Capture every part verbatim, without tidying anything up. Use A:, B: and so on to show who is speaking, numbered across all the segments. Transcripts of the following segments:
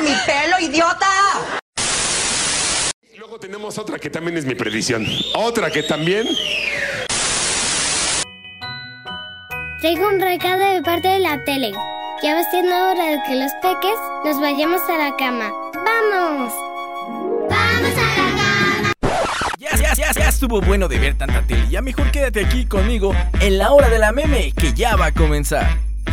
A: mi pelo, idiota!
B: Luego tenemos otra que también es mi predicción. Otra que también...
C: Traigo un recado de parte de la tele. Ya va siendo hora de que los peques nos vayamos a la cama. ¡Vamos! ¡Vamos a la cama!
D: Ya, ya, ya, ya estuvo bueno de ver tanta tele. Ya mejor quédate aquí conmigo en la hora de la meme, que ya va a comenzar.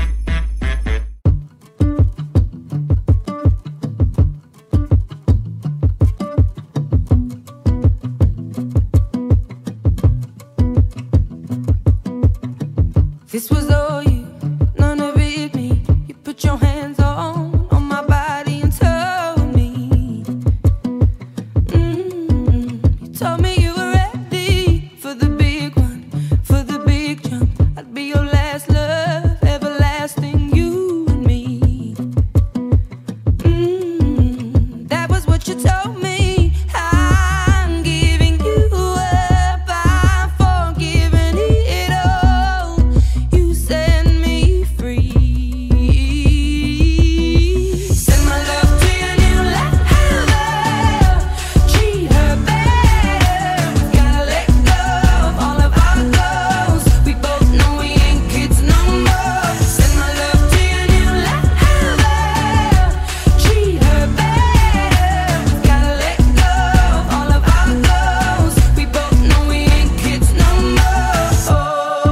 E: This was all you, none of it me. You put your hands on, on my body and told me mm-hmm. You told me you were ready for the big one, for the big jump. I'd be your last love, everlasting, you and me mm-hmm. That was what you told me. I'm giving you up, I'm forgiving it all. You set me free. Send my love to your new lover. Treat her better. We gotta let go of all of our goals. We both know we ain't kids no more. Send my love to your new lover. Treat her better. We gotta let go of all of our goals. We both know we ain't kids no more.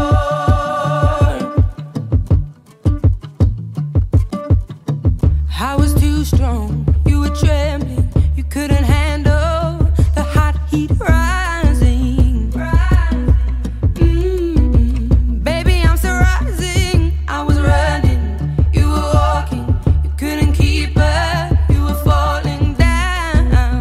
E: I was too strong, you were trembling, you couldn't handle the hot heat rising. Mm-mm. Baby, I'm still rising. I was running, you were walking, you couldn't keep up, you were falling down.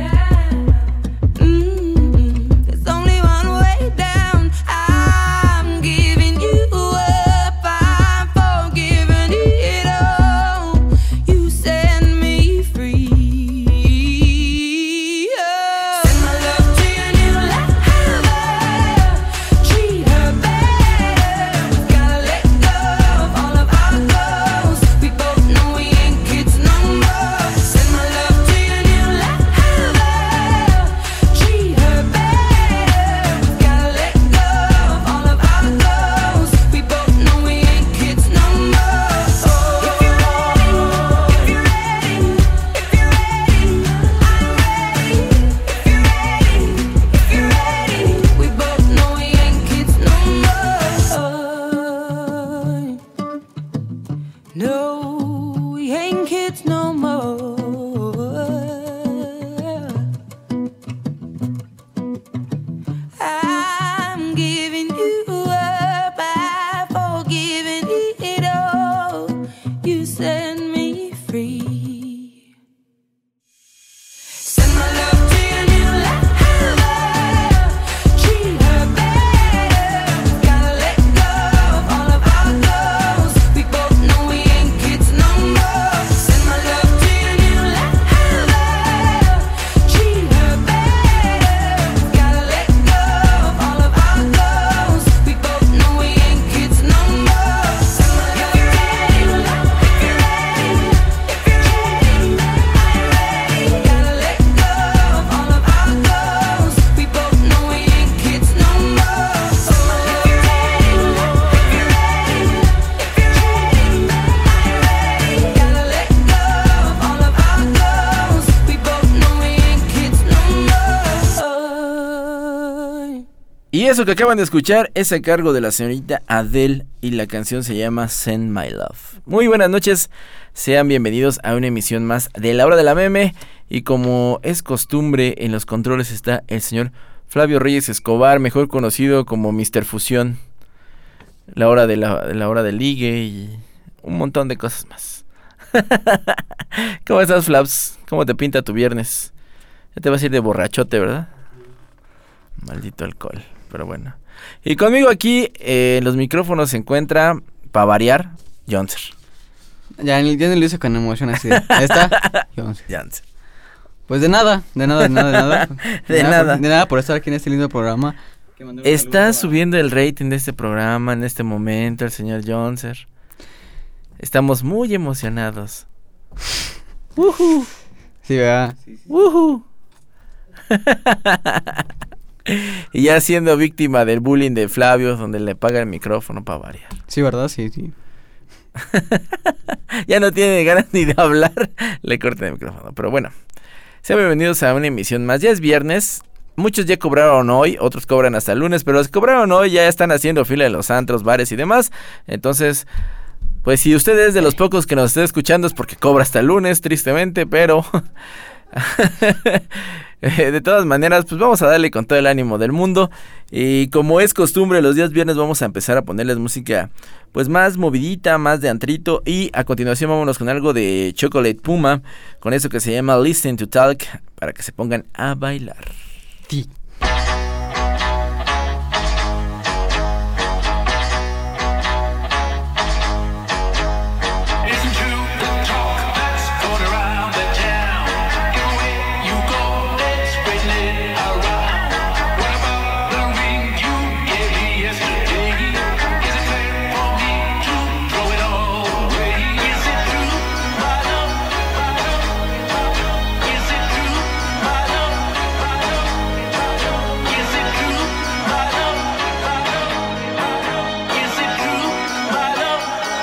E: Mm-mm. There's only one way down. I'm giving you up, I'm forgiving it all. You set me free. Oh. Send my love to your new lover. Treat her better. We gotta let go of all of our goals. We both know we ain't kids no more. Send my love to your new lover. Treat her better. We gotta let go of all of our goals. We both know we ain't kids no more. If you're ready, if you're ready, if you're ready, I'm ready. If you're ready, if you're ready, we both know we ain't kids no more. No, we ain't kids no more. I'm giving you up, I've forgiven it all. You set me free. Send my love to your new lover. Treat her better. We gotta let go of all of our goals. We both know we ain't kids no more. Send my love to your new lover. Treat her better. We gotta let go of all of our goals. We both know we ain't kids no more. Send my love. If you're ready, if you're ready, if you're ready, I'm ready. Gotta let go of all of our goals. We both know we ain't kids no more. If you're ready, if you're ready, if you're ready, I'm ready. Gotta let go of all of our goals. We both know we ain't kids no more.
D: Y eso que acaban de escuchar es a cargo de la señorita Adele y la canción se llama Send My Love. Muy buenas noches, sean bienvenidos a una emisión más de la hora de la meme. Y como es costumbre, en los controles está el señor Flavio Reyes Escobar, mejor conocido como mister Fusión. La hora de la, la hora del ligue y un montón de cosas más. ¿Cómo estás, Flaps? ¿Cómo te pinta tu viernes? Ya te vas a ir de borrachote, ¿verdad? Maldito alcohol, pero bueno. Y conmigo aquí eh, en los micrófonos se encuentra, para variar, Jonser.
F: Ya, ya no lo hice con emoción así. Ahí está.
D: Jonser.
F: Pues de nada, de nada, de nada, de nada.
D: de, de nada.
F: Por, de nada por estar aquí en este lindo programa.
D: Está subiendo el rating de este programa en este momento el señor Jonser. Estamos muy emocionados. Ujú.
F: Sí, ¿verdad?
D: Ujú. Y ya siendo víctima del bullying de Flavio, donde le paga el micrófono para variar.
F: Sí, ¿verdad? Sí, sí.
D: Ya no tiene ganas ni de hablar, le cortan el micrófono. Pero bueno, sean bienvenidos a una emisión más. Ya es viernes, muchos ya cobraron hoy, otros cobran hasta el lunes, pero los que cobraron hoy ya están haciendo fila en los antros, bares y demás. Entonces, pues si usted es de los pocos que nos esté escuchando es porque cobra hasta el lunes, tristemente, pero... de todas maneras, pues vamos a darle con todo el ánimo del mundo. Y como es costumbre, los días viernes vamos a empezar a ponerles música pues más movidita, más de antrito. Y a continuación vámonos con algo de Chocolate Puma, con eso que se llama Listen to Talk, para que se pongan a bailar.
F: Sí.
A: Listen to the talk that's going around the town. Everywhere you go, they're spreading it around. What about the ring you gave me yesterday? Is it fair for me to throw it all away? Is it true, my love? Is it true, my love? Is it true, my love? Is it true, my love?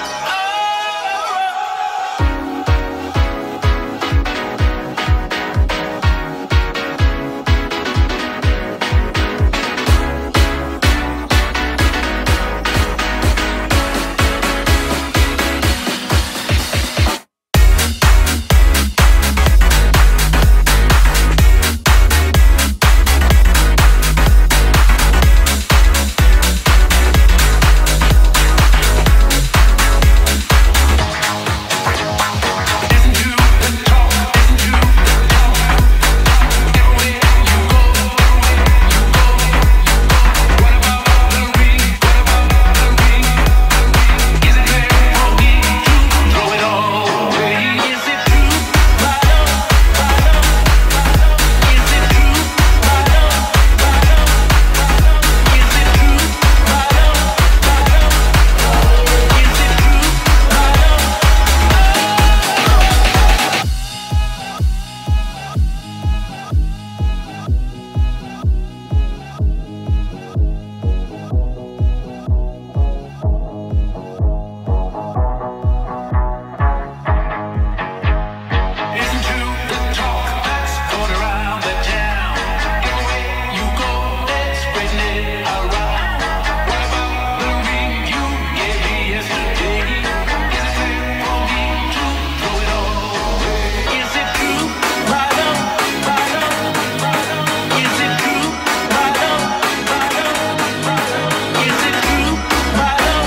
A: Listen to the talk, listen to the talk. Everywhere you go, everywhere you go, you go. What about the ring? What about the ring? Is it fair for me to throw it all away? Is it true, my love? Is it true, my love? Is it true, my love? Is it true, my love? Listen to the talk that's going around the town. Everywhere you go, they're spreading it around. What about the ring you gave me yesterday? Is it fair for me to throw it all away? Is it true, my love? Is it true, my love? Is it true, my love?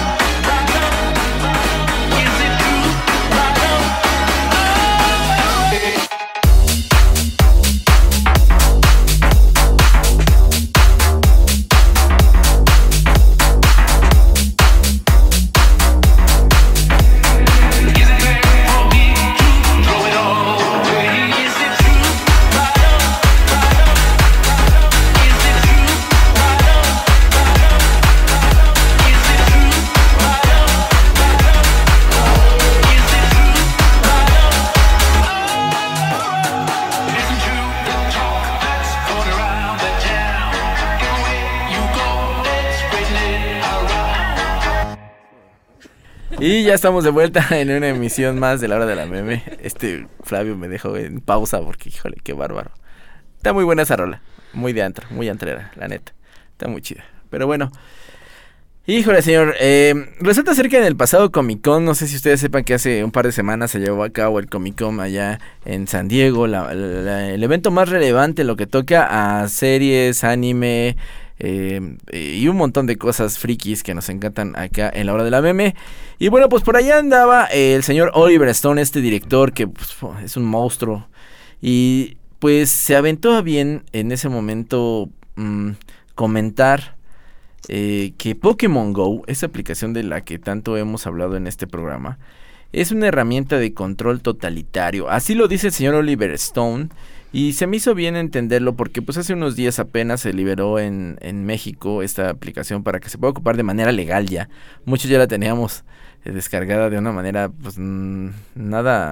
A: Is it true, my love? Is it fair for me to throw it all away? Is it true, my love? Is it true, my love? Is it true, my love? Is it true, my love? Listen to the talk that's going around the town. Everywhere you go, they're spreading it around.
D: Y ya estamos de vuelta en una emisión más de la hora de la meme. Este Flavio me dejó en pausa porque, híjole, qué bárbaro. Está muy buena esa rola, muy de antro, muy antrera, la neta. Está muy chida. Pero bueno, híjole, señor, eh, resulta ser que en el pasado Comic Con, no sé si ustedes sepan que hace un par de semanas se llevó a cabo el Comic Con allá en San Diego, la- la- el evento más relevante, lo que toca a series, anime, eh, y un montón de cosas frikis que nos encantan acá en la hora de la meme. Y bueno, pues por allá andaba el señor Oliver Stone, este director que pues, es un monstruo. Y pues se aventó a bien en ese momento mm, comentar eh, que Pokémon Go, esa aplicación de la que tanto hemos hablado en este programa, es una herramienta de control totalitario. Así lo dice el señor Oliver Stone. Y se me hizo bien entenderlo porque pues hace unos días apenas se liberó en, en México esta aplicación para que se pueda ocupar de manera legal ya. Muchos ya la teníamos eh, descargada de una manera pues mm, nada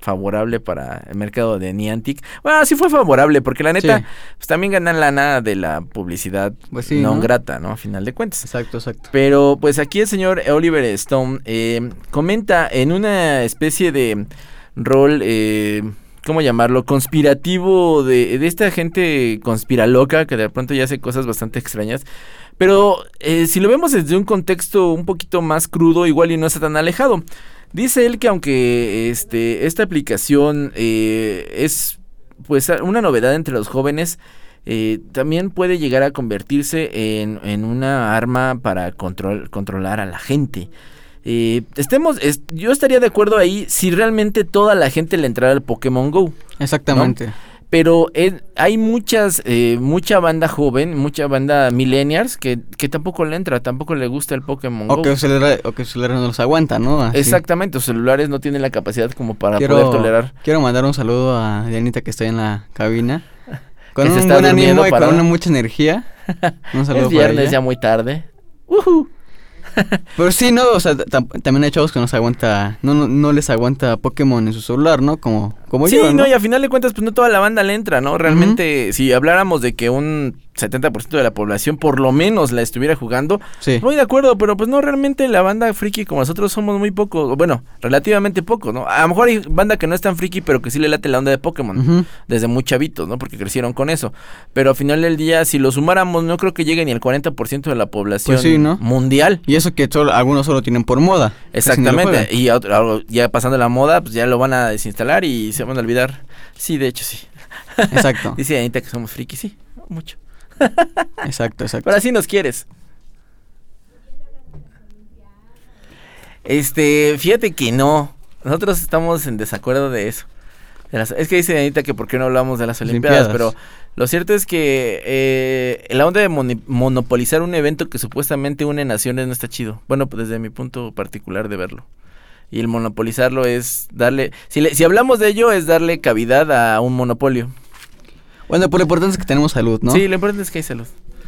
D: favorable para el mercado de Niantic. Bueno, sí fue favorable, porque la neta,
F: Sí.
D: pues también ganan lana de la publicidad
F: Pues sí,
D: no
F: ¿no?
D: grata, ¿no? A final de cuentas.
F: Exacto, exacto.
D: Pero pues aquí el señor Oliver Stone eh, comenta en una especie de rol, eh, ¿cómo llamarlo? Conspirativo de, de esta gente conspiraloca que de pronto ya hace cosas bastante extrañas. Pero eh, si lo vemos desde un contexto un poquito más crudo, igual y no está tan alejado. Dice él que aunque este, esta aplicación eh, es pues una novedad entre los jóvenes, eh, también puede llegar a convertirse en, en una arma para control, controlar a la gente. Eh, estemos, es, yo estaría de acuerdo ahí si realmente toda la gente le entrara al Pokémon Go.
F: Exactamente.
D: Pero eh, hay muchas, eh, mucha banda joven, mucha banda millennials que, que tampoco le entra, tampoco le gusta el Pokémon
F: O
D: Go.
F: que su celular, o que su celular no los aguanta, ¿no? Así.
D: Exactamente, los celulares no tienen la capacidad como para
F: quiero,
D: poder tolerar.
F: Quiero mandar un saludo a Dianita que está en la cabina. Con
D: Que se
F: un
D: está
F: buen
D: durmiendo
F: ánimo y
D: para-
F: con una mucha energía. Un saludo
D: Es
F: para
D: viernes
F: ella.
D: ya muy tarde. ¡Woohoo!
F: Pero sí, no, o sea, tam- también hay chavos que no se aguanta, no, no, no les aguanta Pokémon en su celular, ¿no? Como, como
D: Sí,
F: yo,
D: no,
F: ¿no?
D: y a final de cuentas, pues no toda la banda le entra, ¿no? Realmente, si habláramos de que un setenta por ciento de la población por lo menos la estuviera jugando,
F: Sí.
D: voy de acuerdo, pero pues no, realmente la banda friki como nosotros somos muy pocos, bueno, relativamente pocos, ¿no? A lo mejor hay banda que no es tan friki, pero que sí le late la onda de Pokémon,
F: Ujú.
D: desde muy chavitos, ¿no? Porque crecieron con eso. Pero al final del día, si lo sumáramos, no creo que llegue ni al cuarenta por ciento de la población
F: Pues sí, ¿no?
D: mundial.
F: Y eso que solo, algunos solo tienen por moda. casi no lo
D: Exactamente,
F: juegan.
D: y otro- algo- ya pasando la moda, pues ya lo van a desinstalar y se van a olvidar. Sí, de hecho sí.
F: Exacto,
D: Dice Anita que somos frikis, sí, mucho.
F: exacto, exacto.
D: Pero así nos quieres. Este, fíjate que no. Nosotros estamos en desacuerdo de eso. De las- es que dice Anita que por qué no hablamos de las
F: Las
D: Olimpiadas,
F: Olimpiadas.
D: pero lo cierto es que eh, la onda de moni- monopolizar un evento que supuestamente une naciones no está chido. Bueno, pues desde mi punto particular de verlo. Y el monopolizarlo es darle... Si, le- si hablamos de ello es darle cavidad a un monopolio.
F: Bueno, pues lo importante es que tenemos salud, ¿no?
D: Sí, lo importante es que hay salud.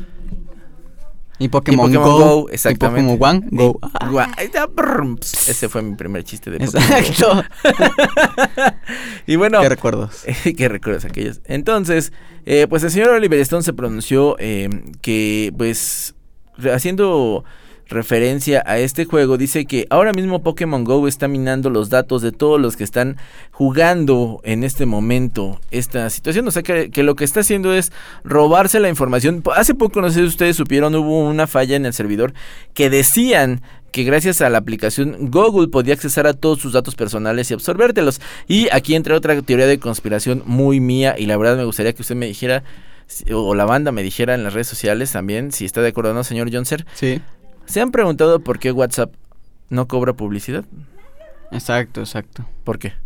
F: Y Pokémon,
D: y Pokémon
F: Go,
D: Go, exactamente.
F: Y Pokémon One, Go.
D: Y- Gua- ahí está, brrm, ps, ese fue mi primer chiste de Pokémon
F: Exacto.
D: Go. Y bueno,
F: Qué recuerdos.
D: qué recuerdos aquellos. Entonces, eh, pues el señor Oliver Stone se pronunció eh, que, pues, re- haciendo referencia a este juego, dice que ahora mismo Pokémon Go está minando los datos de todos los que están jugando en este momento esta situación. O sea que, que lo que está haciendo es robarse la información. Hace poco, no sé si ustedes supieron, hubo una falla en el servidor que decían que gracias a la aplicación Google podía accesar a todos sus datos personales y absorbértelos. Y aquí entra otra teoría de conspiración muy mía, y la verdad me gustaría que usted me dijera, si- o la banda me dijera en las redes sociales también, si está de acuerdo o no, señor Jonser.
F: Sí,
D: ¿Se han preguntado por qué WhatsApp no cobra publicidad?
F: exacto, exacto.
D: ¿Por qué?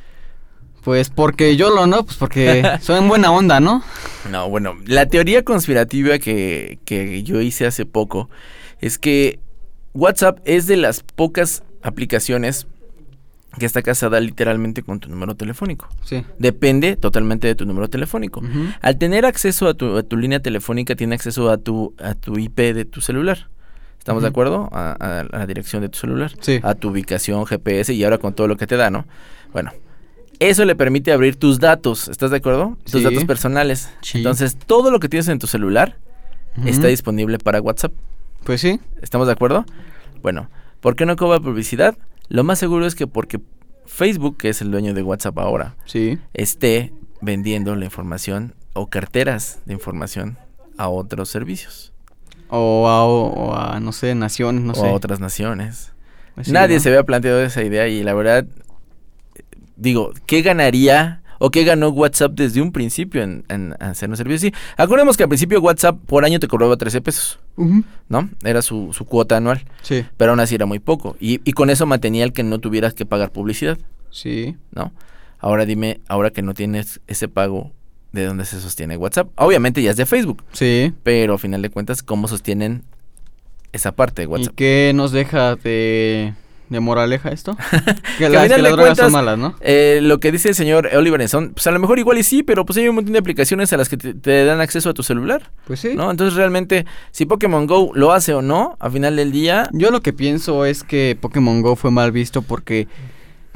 F: Pues porque yo lo, ¿no? Pues porque soy en buena onda, ¿no?
D: No, bueno, la teoría conspirativa que, que yo hice hace poco es que WhatsApp es de las pocas aplicaciones que está casada literalmente con tu número telefónico.
F: Sí.
D: Depende totalmente de tu número telefónico.
F: Ujú.
D: Al tener acceso a tu, a tu línea telefónica, tiene acceso a tu, a tu I P de tu celular. ¿Estamos de
F: Ujú.
D: acuerdo? A, a- a la dirección de tu celular.
F: Sí.
D: A tu ubicación, G P S y ahora con todo lo que te da, ¿no? Bueno, eso le permite abrir tus datos. ¿Estás de acuerdo? Tus
F: Sí.
D: datos personales.
F: Sí.
D: Entonces, todo lo que tienes en tu celular
F: Ujú.
D: está disponible para WhatsApp.
F: Pues sí.
D: ¿Estamos de acuerdo? Bueno, ¿por qué no cobra publicidad? Lo más seguro es que porque Facebook, que es el dueño de WhatsApp ahora,
F: Sí.
D: esté vendiendo la información o carteras de información a otros servicios
F: O a, o a, no sé, naciones, no
D: o
F: sé.
D: a otras naciones.
F: Pues sí,
D: Nadie
F: ¿no?
D: se había planteado esa idea y la verdad, eh, digo, ¿qué ganaría o qué ganó WhatsApp desde un principio en, en hacer un servicio así? Acordemos que al principio WhatsApp por año te cobraba trece pesos,
F: Ujú.
D: ¿no? Era su, su cuota anual,
F: Sí.
D: pero aún así era muy poco. Y, y con eso mantenía el que no tuvieras que pagar publicidad,
F: Sí.
D: ¿no? Ahora dime, ahora que no tienes ese pago, ¿de dónde se sostiene WhatsApp? Obviamente ya es de Facebook,
F: Sí.
D: pero a final de cuentas, ¿cómo sostienen esa parte de
F: ¿Y
D: WhatsApp?
F: qué nos deja de, de moraleja esto? que
D: a
F: las,
D: final
F: que las
D: de
F: drogas son
D: cuentas,
F: malas, ¿no?
D: Eh, lo que dice el señor Oliver Stone, pues a lo mejor igual y sí, pero pues hay un montón de aplicaciones a las que te, te dan acceso a tu celular,
F: Pues sí.
D: ¿no? Entonces realmente, si Pokémon Go lo hace o no, a final del día,
F: Yo lo que pienso es que Pokémon Go fue mal visto porque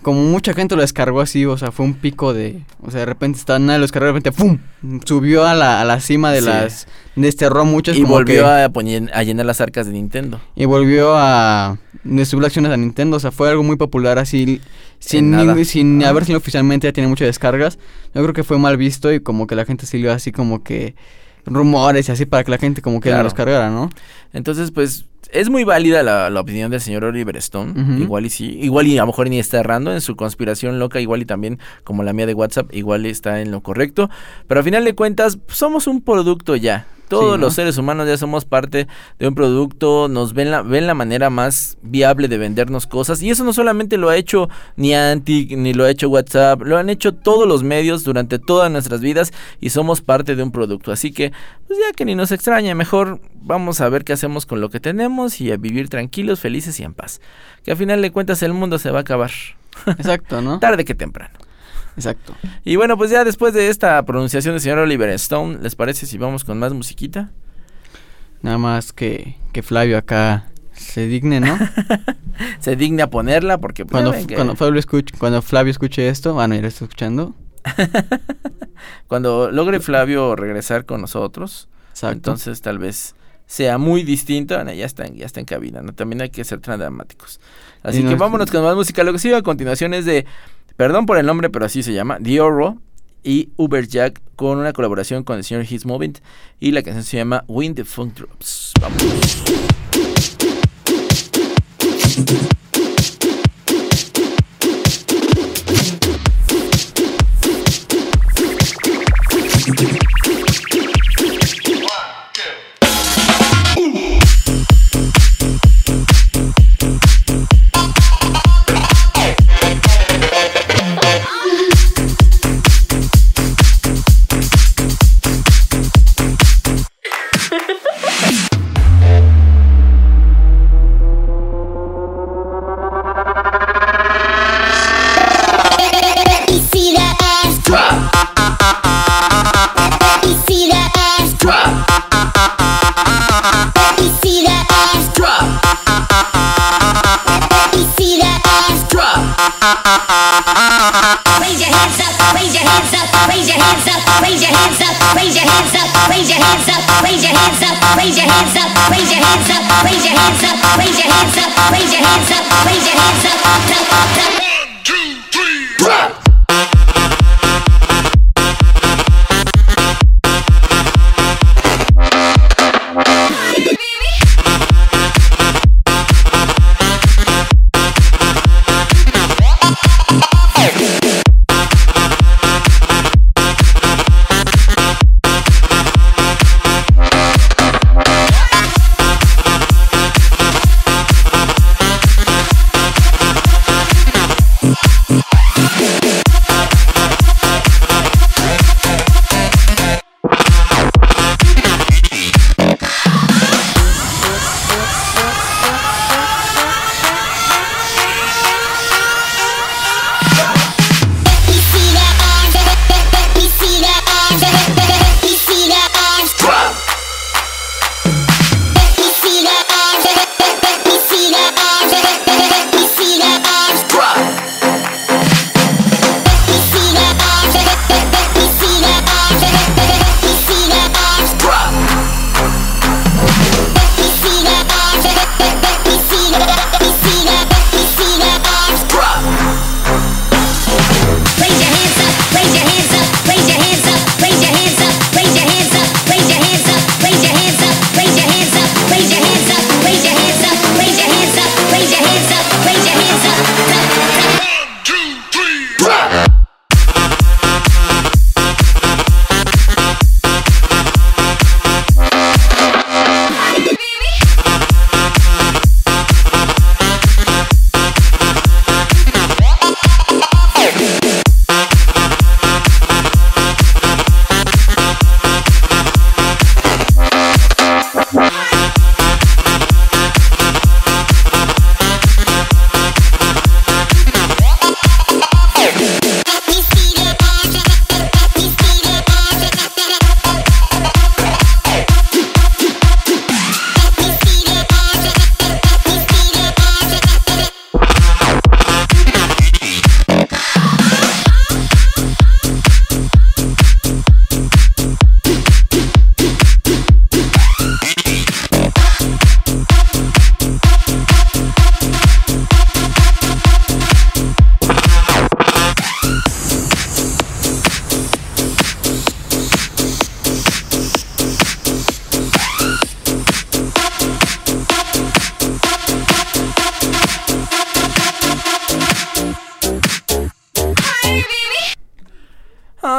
F: como mucha gente lo descargó así, o sea, fue un pico de, o sea, de repente estaba nadie lo descargó, de repente ¡pum! Subió a la, a la cima de
D: Sí.
F: las, desterró a muchos.
D: Y
F: como
D: volvió
F: que-
D: a, poner, a llenar las arcas de Nintendo.
F: Y volvió a distribuir acciones a Nintendo, o sea, fue algo muy popular así, sin,
D: nada.
F: ni- sin
D: Ah.
F: haber sido oficialmente, ya tiene muchas descargas. Yo creo que fue mal visto y como que la gente salió así como que rumores y así para que la gente como que
D: Claro.
F: lo descargara, ¿no?
D: Entonces, pues, es muy válida la, la opinión del señor Oliver Stone.
F: Ujú.
D: Igual y sí. Igual y a lo mejor ni está errando en su conspiración loca. Igual y también, como la mía de WhatsApp, igual está en lo correcto. Pero al final de cuentas, somos un producto ya. Todos
F: Sí, ¿no?
D: los seres humanos ya somos parte de un producto, nos ven la, ven la manera más viable de vendernos cosas. Y eso no solamente lo ha hecho Niantic, ni lo ha hecho WhatsApp, lo han hecho todos los medios durante todas nuestras vidas y somos parte de un producto. Así que, pues ya que ni nos extraña, mejor vamos a ver qué hacemos con lo que tenemos y a vivir tranquilos, felices y en paz. Que al final de cuentas el mundo se va a acabar,
F: Exacto, ¿no?
D: tarde que temprano.
F: Exacto.
D: Y bueno, pues ya después de esta pronunciación del señor Oliver Stone, ¿les parece si vamos con más musiquita?
F: Nada más que, que Flavio acá se digne, ¿no?
D: Se digna ponerla porque pues,
F: Cuando,
D: ya ven que
F: cuando, Flavio escuche, cuando Flavio escuche esto, bueno, ya lo está escuchando.
D: cuando logre Flavio regresar con nosotros,
F: Exacto.
D: entonces tal vez sea muy distinto. Bueno, ya está, en- ya está en cabina, ¿no? También hay que ser tan dramáticos. Así
F: Y
D: que
F: nos-
D: vámonos con más música. Lo que sigue a continuación es de, perdón por el nombre, pero así se llama, Dioro y Uberjack con una colaboración con el señor He's Moving y la canción se llama Wind the Funk Drops. Vamos.
C: Let me see that ass drop. Let me see that ass drop. Let me see that ass drop. Let me see that ass drop. Raise your hands up, raise your hands up, raise your hands up, raise your hands up, raise your hands up, raise your hands up, raise your hands up, raise your hands up, raise your hands up, raise your hands up, raise your hands up, raise your hands up, raise your hands up, up, up, up.
A: One, two, three, drop.
C: Let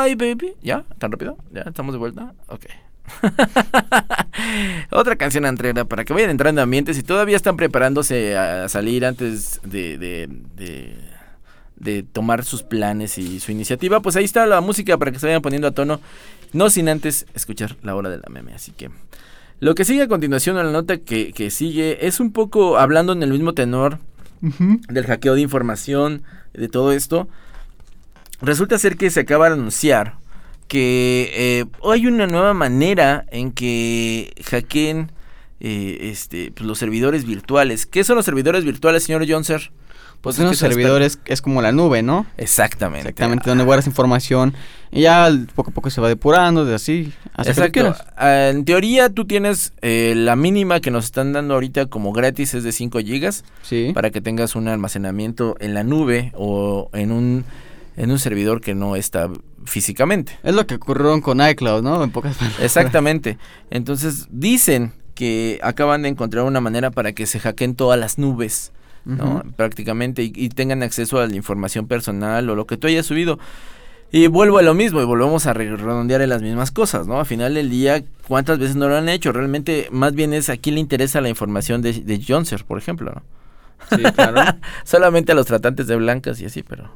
D: Bye, baby. ¿Ya? ¿Tan rápido? ¿Ya? ¿Estamos de vuelta? Ok. Otra canción entrega para que vayan entrando en ambientes y todavía están preparándose a salir antes de, de, de, de tomar sus planes y su iniciativa. Pues ahí está la música para que se vayan poniendo a tono, no sin antes escuchar la hora de la meme. Así que lo que sigue a continuación, la nota que, que sigue, es un poco hablando en el mismo tenor
F: Ujú.
D: del hackeo de información, de todo esto. Resulta ser que se acaba de anunciar que eh, hay una nueva manera en que hackeen eh, este, pues, los servidores virtuales. ¿Qué son los servidores virtuales, señor Jonser?
F: Pues
D: es
F: unos
D: que son
F: servidores es como la nube, ¿no?
D: Exactamente.
F: Exactamente, donde guardas información y ya poco a poco se va depurando, de así, hasta que tú
D: Exacto.
F: quieras.
D: Ah, en teoría tú tienes eh, la mínima que nos están dando ahorita como gratis es de cinco gigas
F: Sí.
D: para que tengas un almacenamiento en la nube o en un, en un servidor que no está físicamente.
F: Es lo que ocurrió con iCloud, ¿no? En pocas palabras.
D: Exactamente. Entonces dicen que acaban de encontrar una manera para que se hackeen todas las nubes, ¿no?
F: Ujú.
D: Prácticamente y, y tengan acceso a la información personal o lo que tú hayas subido. Y vuelvo a lo mismo y volvemos a re- redondear en las mismas cosas, ¿no? Al final del día, ¿cuántas veces no lo han hecho? Realmente, más bien es a quién le interesa la información de, de Jonser, por ejemplo, ¿no?
F: Sí, claro.
D: Solamente a los tratantes de blancas y así, pero...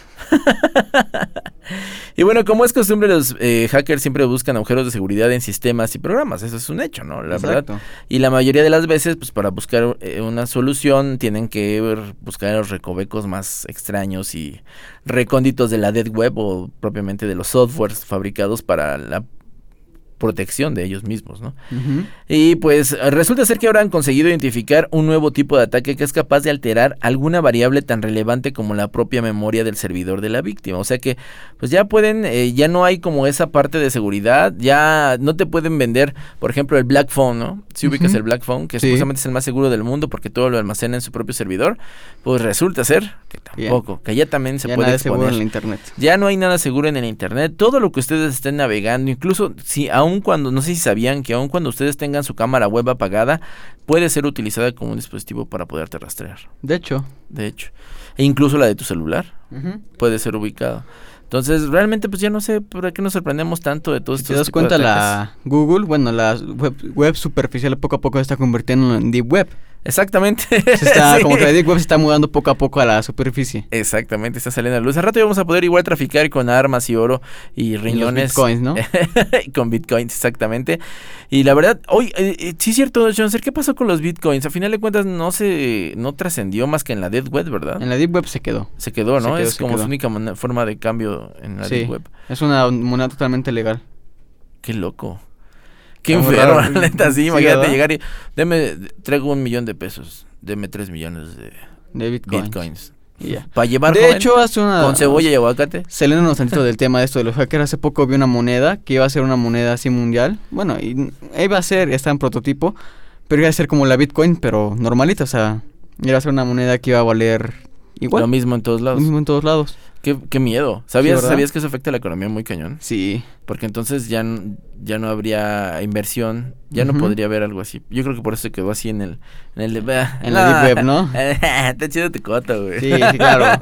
D: Y bueno, como es costumbre, los eh, hackers siempre buscan agujeros de seguridad en sistemas y programas. Eso es un hecho, ¿no? La verdad.
F: Exacto.
D: Y la mayoría de las veces, pues para buscar eh, una solución, tienen que ver- buscar los recovecos más extraños y recónditos de la Dead Web o propiamente de los softwares fabricados para la protección de ellos mismos, ¿no?
F: Ujú.
D: Y pues resulta ser que ahora han conseguido identificar un nuevo tipo de ataque que es capaz de alterar alguna variable tan relevante como la propia memoria del servidor de la víctima. O sea que pues ya pueden, eh, ya no hay como esa parte de seguridad, ya no te pueden vender, por ejemplo, el Black Phone, ¿no? Si ubicas
F: Ujú.
D: el Black Phone, que
F: Sí.
D: supuestamente es el más seguro del mundo porque todo lo almacena en su propio servidor, pues resulta ser que tampoco, que ya también se
F: Ya
D: puede
F: nada es seguro
D: exponer.
F: en la internet.
D: Ya no hay nada seguro en el internet. Todo lo que ustedes estén navegando, incluso si aun cuando, no sé si sabían que aun cuando ustedes tengan su cámara web apagada, puede ser utilizada como un dispositivo para poderte rastrear.
F: De hecho.
D: De hecho, e incluso la de tu celular
F: Ujú.
D: puede ser ubicado. Entonces, realmente, pues ya no sé por qué nos sorprendemos tanto de todos
F: Si te
D: estos
F: das
D: tipos de
F: cuenta,
D: ataques.
F: la Google, bueno, la web, web superficial poco a poco se está convirtiendo en Deep Web.
D: Exactamente.
F: Se está,
D: Sí.
F: Como que la Deep Web se está mudando poco a poco a la superficie.
D: Exactamente, está saliendo a la luz. Al rato ya vamos a poder igual traficar con armas y oro y riñones.
F: bitcoins, ¿no?
D: Con bitcoins, exactamente. Y la verdad, hoy, eh, eh, sí es cierto, Johnson, ¿qué pasó con los bitcoins? A final de cuentas no se, no trascendió más que en la Dead Web, ¿verdad?
F: En la Deep Web se quedó.
D: Se quedó, ¿no?
F: se quedó,
D: es
F: se
D: como
F: quedó.
D: su única mona- forma de cambio en la
F: Sí,
D: Deep Web.
F: es una moneda totalmente legal.
D: Qué loco. Qué
F: Está muy
D: enfermo,
F: raro.
D: la neta, sí,
F: Sí,
D: imagínate
F: ¿verdad?
D: llegar y, deme, traigo un millón de pesos, deme tres millones de
F: De bitcoins.
D: bitcoins.
F: Y ya.
D: Para llevar,
F: De
D: joven,
F: hecho, hace una...
D: con cebolla y aguacate.
F: Saliéndonos tantito del tema de esto de los hackers, hace poco vi una moneda que iba a ser una moneda así mundial. Bueno, y n- iba a ser, ya está en prototipo, pero iba a ser como la Bitcoin, pero normalita, o sea, iba a ser una moneda que iba a valer igual.
D: Lo mismo en todos
F: Lo
D: lados.
F: mismo en todos lados.
D: Qué, qué miedo. ¿Sabías,
F: ¿verdad?
D: ¿Sabías que eso afecta a la economía muy cañón?
F: Sí.
D: Porque entonces ya, n- ya no habría inversión, ya no
F: Ujú.
D: podría haber algo así. Yo creo que por eso se quedó así en el... En, el,
F: En la Deep Web, ¿no?
D: Está chido tu cota, güey.
F: Sí, sí, claro.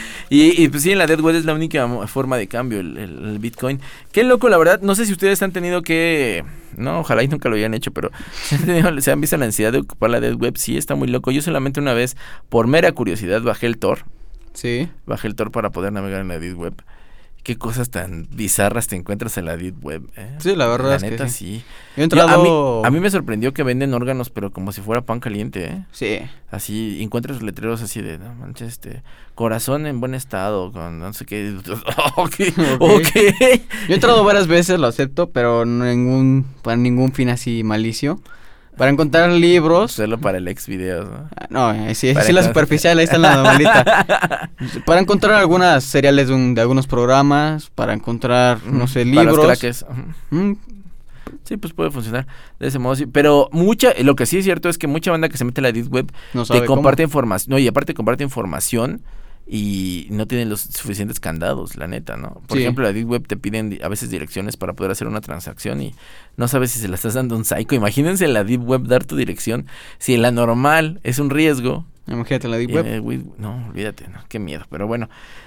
D: y, y pues sí, en la Dead Web es la única mo- forma de cambio, el, el- el Bitcoin. Qué loco, la verdad. No sé si ustedes han tenido que... No, ojalá y nunca lo hayan hecho, pero si han, tenido- se han visto la necesidad de ocupar la Dead Web. Sí, está muy loco. Yo solamente una vez, por mera curiosidad, bajé el Tor.
F: Sí.
D: Bajé el Tor para poder navegar en la Deep Web. Qué cosas tan bizarras te encuentras en la Deep Web, ¿eh?
F: Sí, la verdad es que
D: neta,
F: sí.
D: sí.
F: Yo he
D: Yo- a, mí,
F: entrado...
D: a mí me sorprendió que venden órganos, pero como si fuera pan caliente, ¿eh?
F: Sí.
D: Así, encuentras letreros así de, no manches, este, corazón en buen estado, con no sé qué. ok, ok.
F: Yo he entrado varias veces, lo acepto, pero no ningún, para ningún fin así malicio. Para encontrar libros...
D: Solo para el ex videos, ¿no?
F: Ah, no, eh, sí,
D: Para
F: sí la
D: que-
F: superficial, ahí está la normalita. Para encontrar algunas seriales de, un- de algunos programas, para encontrar, no sé,
D: Para
F: libros.
D: los crackers. Ujú.
F: Mm,
D: Sí, pues puede funcionar de ese modo, sí. Pero mucha, lo que sí es cierto es que mucha banda que se mete a la Deep Web
F: no
D: te
F: sabe
D: comparte
F: cómo.
D: información, no, y aparte comparte información y no tienen los suficientes candados, la neta, ¿no? Por
F: Sí.
D: ejemplo, la Deep Web te piden di- a veces direcciones para poder hacer una transacción y no sabes si se la estás dando a un psycho. Imagínense en la Deep Web dar tu dirección, si en la normal es un riesgo.
F: Imagínate la Deep
D: y
F: Web.
D: en el Web- no, olvídate, no, qué miedo, pero bueno.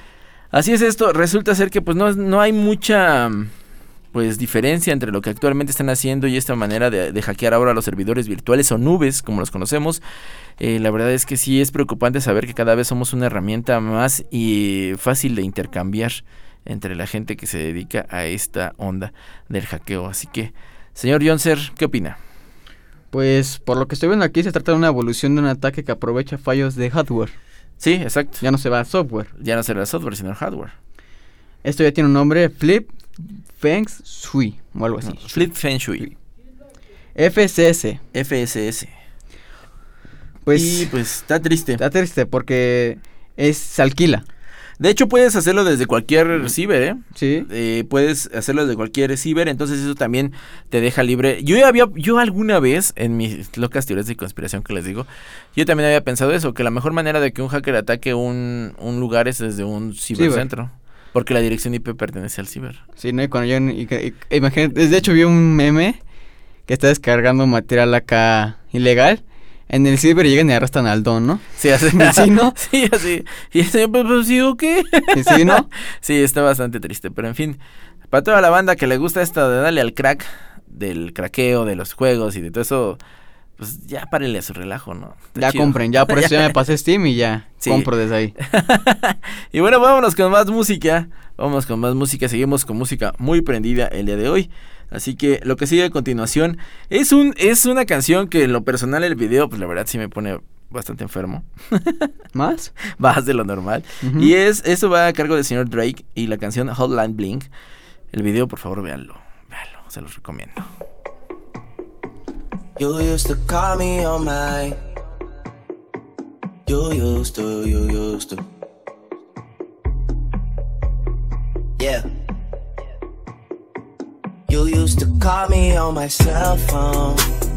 D: Así es esto, resulta ser que pues no, no hay mucha pues diferencia entre lo que actualmente están haciendo y esta manera de, de hackear ahora los servidores virtuales o nubes, como los conocemos. Eh, la verdad es que sí es preocupante saber que cada vez somos una herramienta más y fácil de intercambiar entre la gente que se dedica a esta onda del hackeo. Así que, señor Jonser, ¿qué opina?
F: Pues por lo que estoy viendo aquí se trata de una evolución de un ataque que aprovecha fallos de hardware.
D: Sí, exacto.
F: Ya no se va a software.
D: Ya no será software, sino hardware.
F: Esto ya tiene un nombre, Flip Feng Shui o algo así.
D: No, Flip Feng Shui.
F: F S S.
D: F S S.
F: Pues,
D: y pues está triste.
F: Está triste porque es, se alquila.
D: De hecho, puedes hacerlo desde cualquier ciber, ¿eh?
F: Sí.
D: Eh, puedes hacerlo desde cualquier ciber, entonces eso también te deja libre. Yo había, yo alguna vez, en mis locas teorías de conspiración que les digo, yo también había pensado eso, que la mejor manera de que un hacker ataque un, un lugar es desde un cibercentro. Ciber. Porque la dirección I P pertenece al ciber.
F: Sí, ¿no? Y cuando yo, y, y, y, imagínate, de hecho vi un meme que está descargando material acá ilegal. En el ciber llegan y arrastran al don, ¿no?
D: Sí, así.
F: ¿Sí, no?
D: Sí, así. Y el señor, pues, pues, ¿sí o qué?
F: ¿Sí, sí, no?
D: Sí, está bastante triste, pero en fin. Para toda la banda que le gusta esto de darle al crack, del craqueo, de los juegos y de todo eso, pues ya párenle a su relajo, ¿no? Está
F: ya
D: chido.
F: compren, ya por eso ya me pasé Steam y ya sí. Compro desde ahí.
D: Y bueno, vámonos con más música. Vámonos con más música, seguimos con música muy prendida el día de hoy. Así que lo que sigue a continuación es un es una canción que en lo personal el video, pues la verdad sí me pone bastante enfermo.
F: ¿Más?
D: Más de lo normal. Uh-huh. Y es eso va a cargo del señor Drake y la canción Hotline Bling. El video, por favor, véanlo. Véanlo, se los recomiendo.
G: You used to call me on my You used to, you used to Yeah You used to call me on my cell phone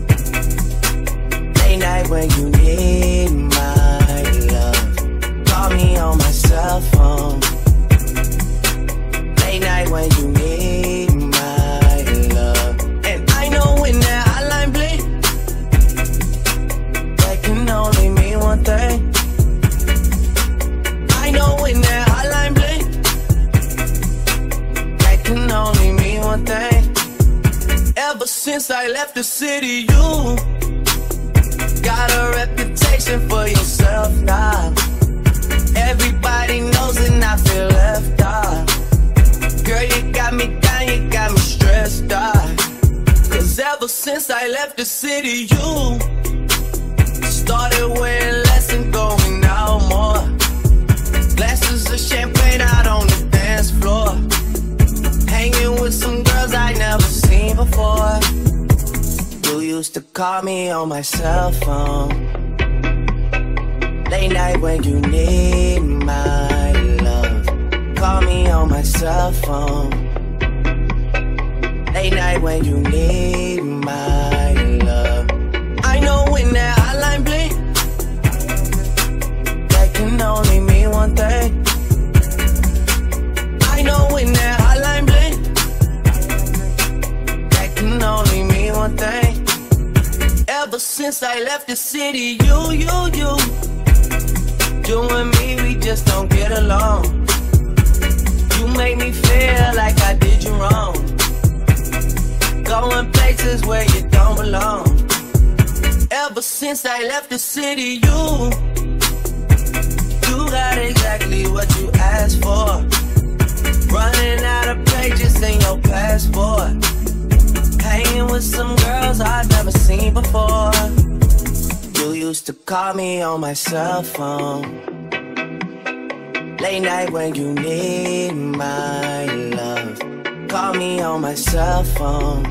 G: Late night when you need my love Call me on my cell phone Late night when you need my love And I know when that hotline bling That can only mean one thing I know when that hotline bling That can only mean one thing Ever since I left the city, you got a reputation for yourself now. Everybody knows and I feel left out. Girl, you got me down, you got me stressed out. Cause ever since I left the city, you started wearing less and going out more. Glasses of champagne out on the dance floor. Hanging with some girls I never seen before. You used to call me on my cell phone Late night when you need my love Call me on my cell phone Late night when you need my love I know when that hotline bling That can only mean one thing I know when that hotline bling That can only mean one thing Ever since I left the city, you, you, you You and me, we just don't get along You make me feel like I did you wrong Going places where you don't belong Ever since I left the city, you You got exactly what you asked for Running out of pages in your passport Hanging with some girls I've never seen before You used to call me on my cell phone Late night when you need my love Call me on my cell phone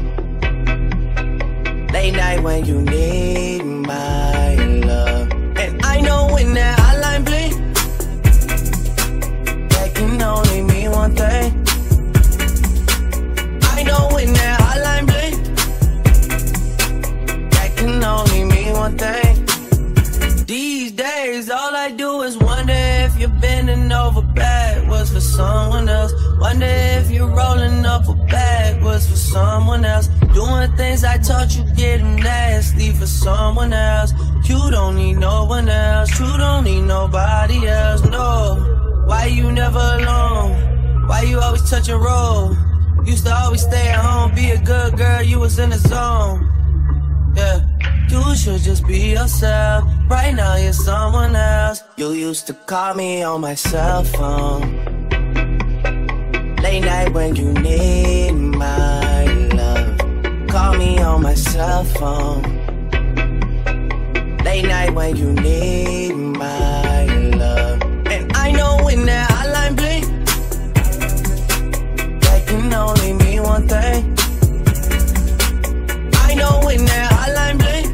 G: Late night when you need my love And I know when that hotline bling That can only mean one thing I know when that hotline bling That can only mean one thing These days all I do is wonder if you're bending over backwards for someone else Wonder if you're rolling up or backwards for someone else Doing things I taught you getting nasty for someone else You don't need no one else, you don't need nobody else, no Why you never alone? Why you always touch and roll? Used to always stay at home, be a good girl, you was in the zone. Yeah, you should just be yourself. Right now you're someone else. You used to call me on my cell phone. Late night when you need my love. Call me on my cell phone. Late night when you need my love. And I know when that hotline bling, that can only mean one thing. I know when that hotline bling,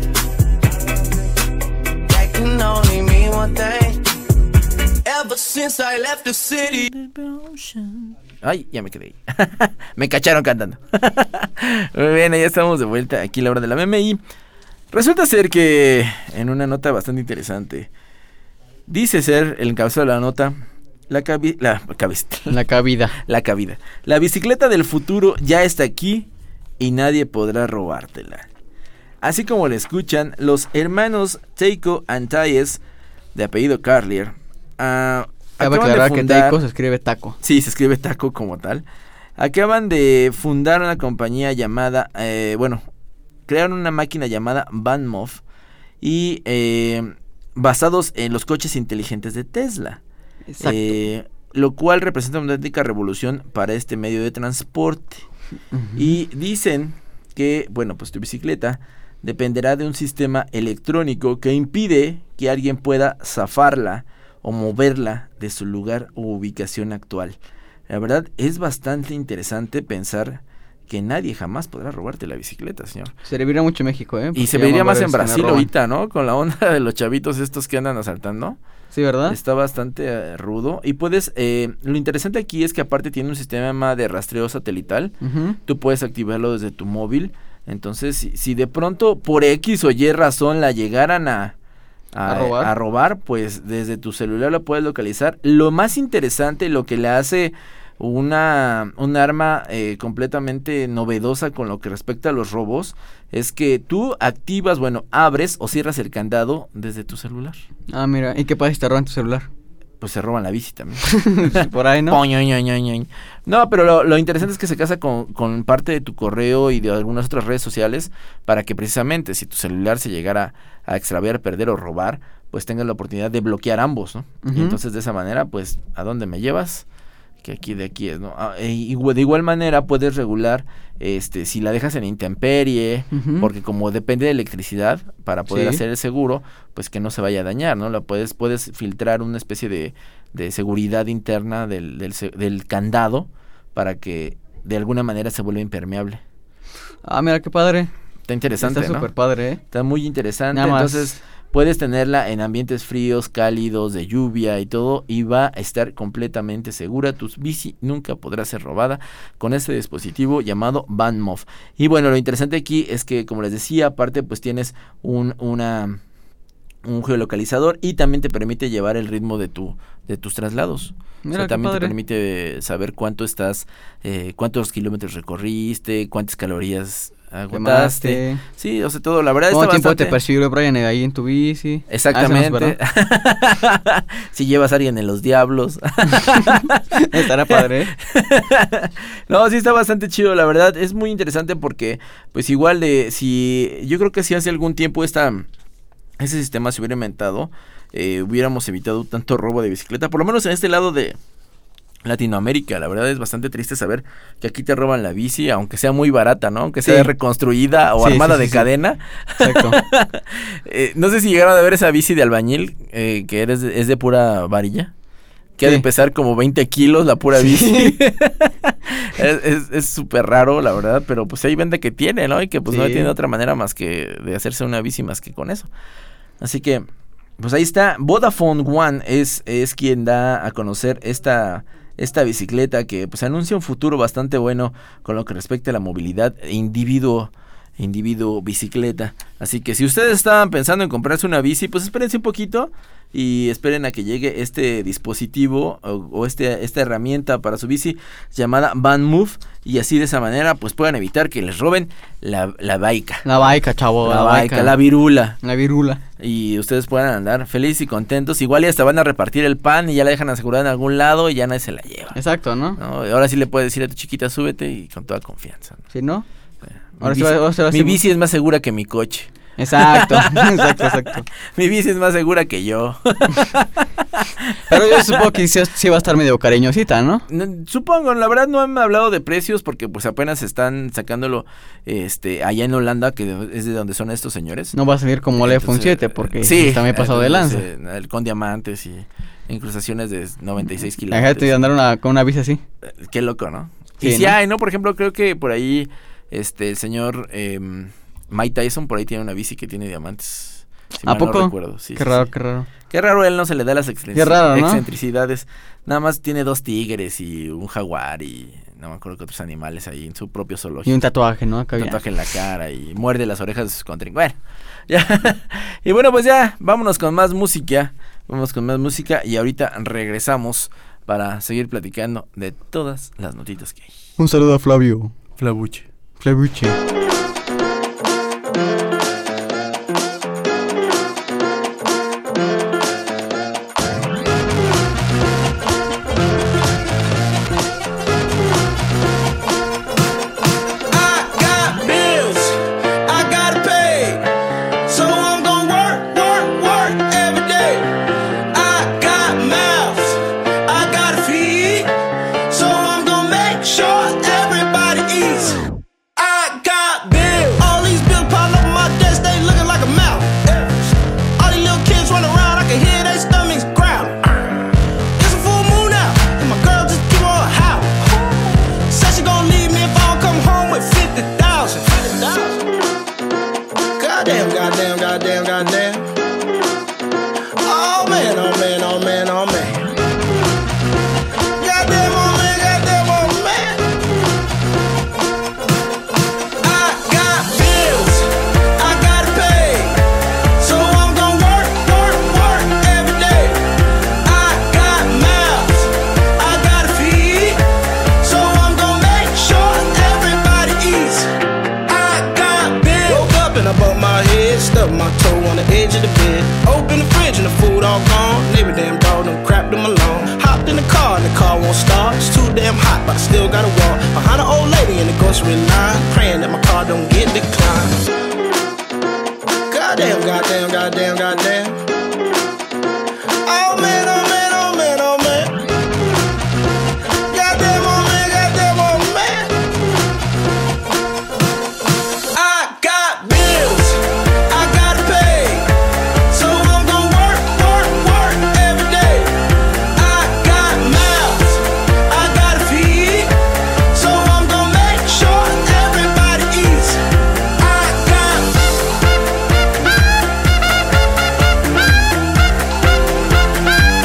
G: that can only mean one thing. Ever since I left the city.
D: Ay, ya me quedé ahí. Me cacharon cantando. Muy bien, ya estamos de vuelta aquí a la hora de la meme. Y resulta ser que en una nota bastante interesante, dice ser el encabezado de la nota, la cabi... La, cabis,
F: La cabida.
D: la cabida. La bicicleta del futuro ya está aquí y nadie podrá robártela. Así como le escuchan, los hermanos Taiko and Tyes, de apellido Carlier, uh,
F: Cabe aclarar que Taiko se escribe taco.
D: Sí, se escribe taco como tal. Acaban de fundar una compañía llamada, eh, bueno, crearon una máquina llamada VanMoof y eh, basados en los coches inteligentes de Tesla.
F: Exacto.
D: Eh, lo cual representa una auténtica revolución para este medio de transporte.
F: Uh-huh.
D: Y dicen que, bueno, pues tu bicicleta dependerá de un sistema electrónico que impide que alguien pueda zafarla o moverla de su lugar u ubicación actual. La verdad es bastante interesante pensar que nadie jamás podrá robarte la bicicleta, señor.
F: Se le vería mucho en México, ¿eh?
D: Y
F: Porque
D: se
F: ya
D: vería
F: vamos
D: más
F: a ver
D: en
F: si me
D: Brasil
F: roban.
D: ahorita, ¿no? Con la onda de los chavitos estos que andan asaltando.
F: Sí, ¿verdad?
D: Está bastante eh, rudo. Y puedes, eh, lo interesante aquí es que aparte tiene un sistema de rastreo satelital.
F: Uh-huh.
D: Tú puedes activarlo desde tu móvil. Entonces, si, si de pronto por X o Y razón la llegaran a... A,
F: ¿A robar?
D: a robar, pues desde tu celular la puedes localizar. Lo más interesante, lo que le hace una un arma eh, completamente novedosa con lo que respecta a los robos, es que tú activas, bueno, abres o cierras el candado desde tu celular.
F: Ah, mira, ¿y qué pasa si te roban tu celular?
D: Pues se roban la bici también.
F: Por ahí, ¿no?
D: Poñoñoñoñoñ. No, pero lo, lo interesante es que se casa con, con parte de tu correo y de algunas otras redes sociales para que precisamente si tu celular se llegara a extraviar, perder o robar, pues tengas la oportunidad de bloquear ambos, ¿no?
F: Uh-huh.
D: Y entonces de esa manera, pues, ¿a dónde me llevas? Que aquí de aquí es, ¿no? Ah, y de igual manera puedes regular este si la dejas en intemperie,
F: Uh-huh.
D: porque como depende de electricidad para poder
F: Sí.
D: hacer el seguro, pues que no se vaya a dañar, ¿no? La puedes puedes filtrar una especie de, de seguridad interna del, del, se- del candado para que de alguna manera se vuelva impermeable.
F: Ah, mira, qué padre.
D: Está interesante,
F: Está
D: ¿no?
F: súper padre, ¿eh?
D: Está muy interesante.
F: Nada más.
D: Entonces puedes tenerla en ambientes fríos, cálidos, de lluvia y todo, y va a estar completamente segura. Tu bici nunca podrá ser robada con este dispositivo llamado VanMoof. Y bueno, lo interesante aquí es que, como les decía, aparte pues tienes un una un geolocalizador y también te permite llevar el ritmo de tu de tus traslados.
F: Mira,
D: O sea,
F: qué
D: también te
F: padre.
D: permite saber cuánto estás, eh, cuántos kilómetros recorriste, cuántas calorías agotaste.
F: Quemaste.
D: Sí, o sea, todo, la verdad
F: ¿Cuánto
D: está
F: tiempo
D: bastante...
F: te persiguió Brian ahí en tu bici?
D: Exactamente.
F: Ah, ese no es verdad.
D: Si llevas a alguien en los diablos.
F: Estará padre, ¿eh?
D: No, sí está bastante chido, la verdad. Es muy interesante porque, pues igual de, si, yo creo que si hace algún tiempo esta, ese sistema se hubiera inventado, eh, hubiéramos evitado tanto robo de bicicleta, por lo menos en este lado de Latinoamérica. La verdad es bastante triste saber que aquí te roban la bici, aunque sea muy barata, ¿no? Aunque sea
F: Sí.
D: reconstruida o
F: Sí,
D: armada
F: sí,
D: de
F: sí, sí.
D: cadena.
F: Exacto.
D: Eh, no sé si llegaron a ver esa bici de albañil, eh, que eres de- es de pura varilla. Que ha de
F: Sí.
D: pesar como veinte kilos la pura
F: Sí.
D: bici. es es- es súper raro, la verdad, pero pues ahí vende que tiene, ¿no? Y que pues no
F: Sí.
D: tiene otra manera más que de hacerse una bici más que con eso. Así que, pues ahí está. Vodafone One es, es quien da a conocer esta, esta bicicleta que pues anuncia un futuro bastante bueno con lo que respecta a la movilidad individuo individuo bicicleta. Así que si ustedes estaban pensando en comprarse una bici, pues espérense un poquito y esperen a que llegue este dispositivo o, o este esta herramienta para su bici llamada Van Move, y así de esa manera pues puedan evitar que les roben la, la baica.
F: La baica, chavo.
D: La baica, la virula.
F: La virula.
D: Y ustedes puedan andar felices y contentos. Igual y hasta van a repartir el pan y ya la dejan asegurada en algún lado y ya nadie se la lleva.
F: Exacto, ¿no?
D: ¿No? Y ahora sí le puedes decir a tu chiquita, súbete, y con toda confianza, ¿no?
F: ¿Sí, no?
D: Ahora mi, bici, va, ahora mi bici es más segura que mi coche.
F: Exacto, exacto, exacto.
D: Mi bici es más segura que yo.
F: Pero yo supongo que sí, sí va a estar medio cariñosita, ¿no?
D: No, supongo, la verdad no han hablado de precios porque pues apenas están sacándolo este allá en Holanda, que es de donde son estos señores.
F: No va a salir como el iPhone siete porque
D: sí,
F: está muy pasado de lanza.
D: El, con diamantes y incrustaciones de noventa y seis
F: La
D: kilómetros.
F: gente de andar una, con una bici así.
D: Qué loco, ¿no?
F: Sí,
D: y sí
F: ¿no?
D: hay, ¿no? Por ejemplo, creo que por ahí este el señor eh, Mike Tyson por ahí tiene una bici que tiene diamantes. Si
F: ¿A poco?
D: No recuerdo. Sí,
F: qué
D: sí,
F: raro,
D: sí.
F: qué raro.
D: Qué raro, él no se le da las excentric-
F: Qué raro, ¿no?
D: excentricidades. Nada más tiene dos tigres y un jaguar y no me acuerdo qué otros animales ahí en su propio zoológico.
F: Y un tatuaje, ¿no? Acá
D: Un
F: bien.
D: tatuaje en la cara y muerde las orejas de sus contrincantes. Bueno, ya. Y bueno, pues ya, vámonos con más música. Vamos con más música y ahorita regresamos para seguir platicando de todas las notitas que hay.
F: Un saludo a Flavio.
D: Flabuche.
F: Flavuche.
H: Got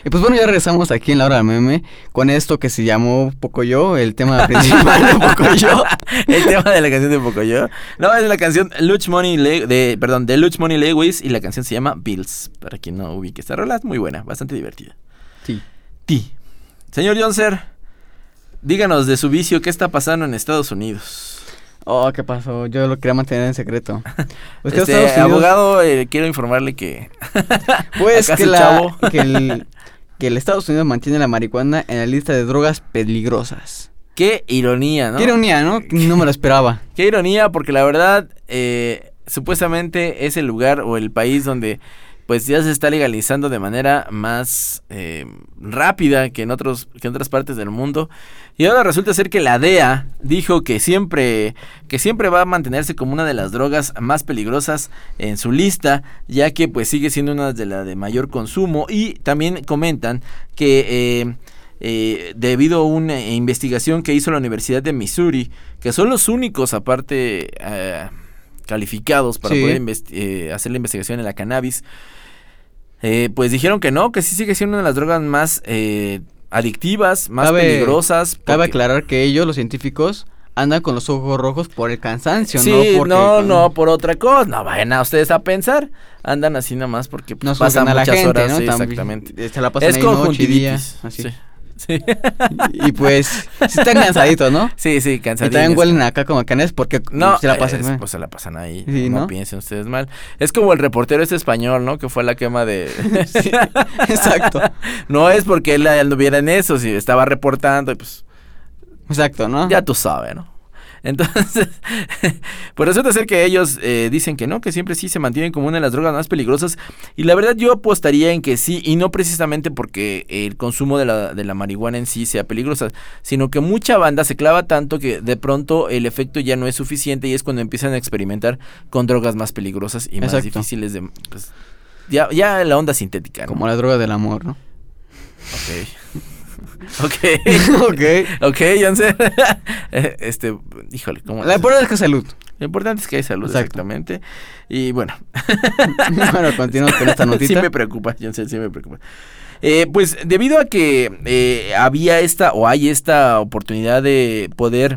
F: Y pues bueno, ya regresamos aquí en la hora del meme con esto que se llamó Pocoyo, el tema principal de Pocoyo.
D: El tema de la canción de Pocoyo. No, es la canción Luch Money Le- de, perdón, de Luch Money Lewis y la canción se llama Bills. Para quien no ubique esta rola, es muy buena, bastante divertida.
F: Sí.
D: Ti. Señor Jonser, díganos de su vicio, ¿qué está pasando en Estados Unidos?
F: Oh, ¿qué pasó? Yo lo quería mantener en secreto. Pues que
D: Este,
F: Estados Unidos-
D: abogado, eh, quiero informarle que
F: Pues
D: acá
F: que,
D: su
F: la,
D: chavo.
F: que, el, que el Estados Unidos mantiene la marihuana en la lista de drogas peligrosas.
D: Qué ironía, ¿no?
F: Qué ironía, ¿no? No me lo esperaba.
D: Qué ironía, porque la verdad, eh, supuestamente es el lugar o el país donde pues ya se está legalizando de manera más eh, rápida que en otros que en otras partes del mundo. Y ahora resulta ser que la D E A dijo que siempre que siempre va a mantenerse como una de las drogas más peligrosas en su lista, ya que pues sigue siendo una de las de mayor consumo. Y también comentan que eh, eh, debido a una investigación que hizo la Universidad de Missouri, que son los únicos aparte eh, calificados para
F: Sí.
D: poder investi- eh, hacer la investigación en la cannabis, eh, pues dijeron que no, que sí sigue siendo una de las drogas más eh, adictivas, más
F: Cabe-
D: peligrosas.
F: Cabe
D: porque-
F: aclarar que ellos, los científicos, andan con los ojos rojos por el cansancio,
D: Sí,
F: ¿no? Porque
D: no,
F: con-
D: no, por otra cosa. No vayan a ustedes a pensar. Andan así nomás porque pues,
F: No
D: pasan
F: juzgan a la
D: muchas
F: gente,
D: horas.
F: ¿no?
D: Sí,
F: También,
D: exactamente.
F: Se la pasan
D: Es
F: ahí noche y
D: conjuntivitis.
F: día, así.
D: Sí. Sí.
F: Y pues, sí están cansaditos, ¿no?
D: Sí, sí,
F: Y
D: cansadines.
F: también huelen acá como canes porque
D: No,
F: se la pasan.
D: es-
F: mal.
D: pues se la pasan ahí.
F: Sí,
D: no,
F: ¿no?
D: piensen ustedes mal. Es como el reportero este español, ¿no? Que fue a la quema de...
F: Sí, exacto.
D: No es porque él anduviera en eso, si estaba reportando y pues...
F: Exacto, ¿no?
D: Ya tú sabes, ¿no? Entonces, pues resulta ser que ellos eh, dicen que no, que siempre sí se mantienen como una de las drogas más peligrosas. Y la verdad yo apostaría en que sí, y no precisamente porque el consumo de la, de la marihuana en sí sea peligrosa, sino que mucha banda se clava tanto que de pronto el efecto ya no es suficiente y es cuando empiezan a experimentar con drogas más peligrosas y más
F: Exacto.
D: difíciles de... Pues, ya, ya la onda sintética, ¿no?
F: Como la droga del amor, ¿no?
D: Ok. Ok.
F: Ok.
D: Ok, Jansen. Eh, este, híjole, ¿cómo?
F: La importante es que salud.
D: Lo importante es que hay salud,
F: Exacto.
D: exactamente. Y bueno.
F: Bueno, continuamos con esta notita.
D: Sí me preocupa, Jansen, sí me preocupa. Eh, pues debido a que eh, había esta o hay esta oportunidad de poder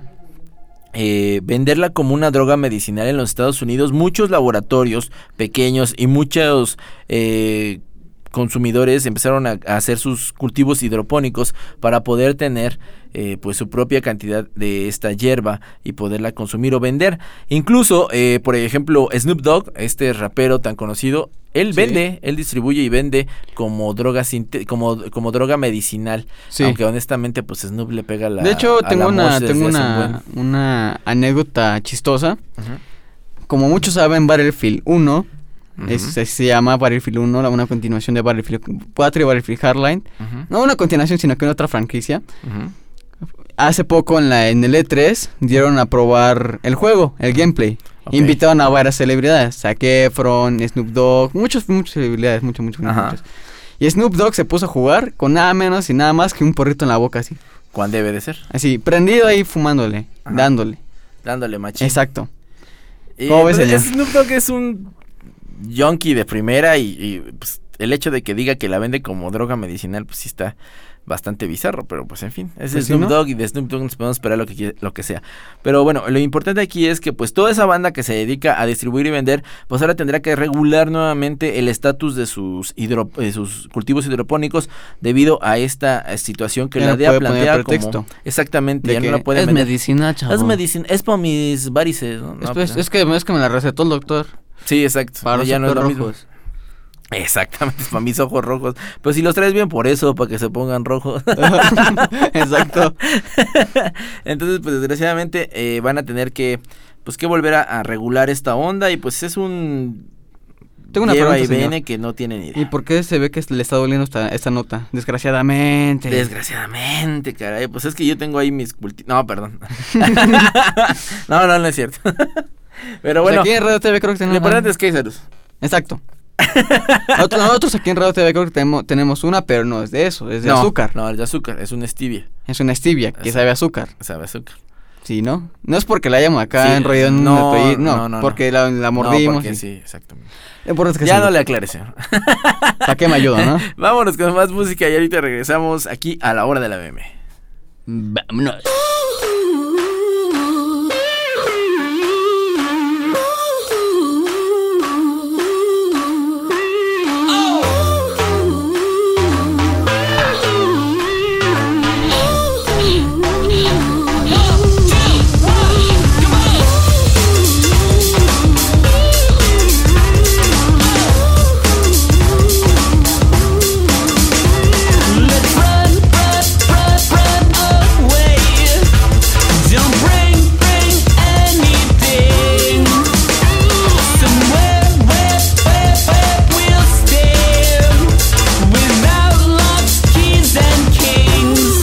D: eh, venderla como una droga medicinal en los Estados Unidos, muchos laboratorios pequeños y muchos eh, consumidores empezaron a, a hacer sus cultivos hidropónicos para poder tener eh, pues su propia cantidad de esta hierba y poderla consumir o vender. Incluso, eh, por ejemplo, Snoop Dogg, este rapero tan conocido, él
F: Sí.
D: vende, él distribuye y vende como droga sinte- como, como droga medicinal.
F: Sí.
D: Aunque honestamente pues Snoop le pega la
F: De hecho,
D: a
F: tengo
D: la
F: una,
D: mosh desde
F: tengo
D: hace un
F: una,
D: buen.
F: una anécdota chistosa.
D: Ujú.
F: Como muchos saben, Battlefield uno
D: Ujú.
F: es- se llama Battlefield uno, la- una continuación de Battlefield cuatro y Battlefield Hardline.
D: Ujú.
F: No una continuación, sino que otra franquicia.
D: Ujú.
F: Hace poco en la en el E tres dieron a probar el juego, el gameplay.
D: Ok.
F: Invitaron a varias celebridades, Zac Efron, Snoop Dogg, muchos, muchas celebridades, muchos, muchos,
D: Ajá.
F: muchos. Y Snoop Dogg se puso a jugar con nada menos y nada más que un porrito en la boca, así.
D: ¿Cuál debe de ser?
F: Así, prendido ahí fumándole,
D: Ajá.
F: dándole.
D: Dándole machín.
F: Exacto.
D: Y,
F: ¿Cómo ves,
D: pues,
F: señor?
D: Snoop Dogg es un junkie de primera y, y, pues, el hecho de que diga que la vende como droga medicinal, pues sí está bastante bizarro, pero pues en fin, es
F: Pues sí,
D: Snoop
F: ¿no?
D: Dogg y de Snoop Dogg nos podemos esperar lo que, qui- lo que sea. Pero bueno, lo importante aquí es que pues toda esa banda que se dedica a distribuir y vender, pues ahora tendrá que regular nuevamente el estatus de sus hidro, de sus cultivos hidropónicos debido a esta eh, situación que
F: Ya
D: la
F: no
D: D E A
F: puede poner
D: plantea
F: pretexto.
D: como exactamente,
F: De
D: ya
F: que
D: no la pueden
F: es
D: vender.
F: medicina, chavo.
D: Es medicina, es para mis varices, ¿no?
F: Es,
D: No,
F: pues,
D: pues,
F: es que, es que me la recetó el doctor.
D: sí, exacto.
F: Para los
D: ya no es lo
F: ojos
D: mismo.
F: rojos.
D: Exactamente, para mis ojos rojos. Pues si los traes bien por eso, para que se pongan rojos.
F: Exacto.
D: Entonces, pues desgraciadamente eh, van a tener que, pues que volver a, a regular esta onda y pues es un
F: Tengo una
D: lleva
F: pregunta,
D: y
F: señor.
D: viene que no tienen idea.
F: ¿Y por qué se ve que le está doliendo esta, esta nota? Desgraciadamente.
D: Desgraciadamente, caray, pues es que yo tengo ahí mis culti... No, perdón. no, no, no es cierto. Pero
F: Pues
D: bueno,
F: aquí en Radio T V creo que
D: lo
F: tenemos...
D: importante es que hay salud.
F: Exacto. Nosotros, nosotros aquí en Radio T V creo que tenemos, tenemos una, pero no es de eso, es de
D: no,
F: azúcar.
D: No, es de azúcar, es una stevia.
F: Es una stevia que
D: Eso.
F: sabe a azúcar.
D: Sabe a azúcar.
F: Sí, ¿no? No es porque la hayamos acá
D: Sí,
F: enrollado en
D: no,
F: un detalle, no,
D: no, no,
F: porque
D: no.
F: la, la
D: No,
F: mordimos.
D: porque
F: y-
D: sí, exactamente.
F: Lo importante es que
D: Ya
F: se-
D: no le aclare, señor.
F: ¿Para qué me ayuda, no?
D: Vámonos con más música y ahorita regresamos aquí a la hora de la meme.
F: Vámonos.
E: Let's run, run, run, run away. Don't bring, bring anything. Somewhere, where, where, where we'll stay. Without locks, keys, and kings.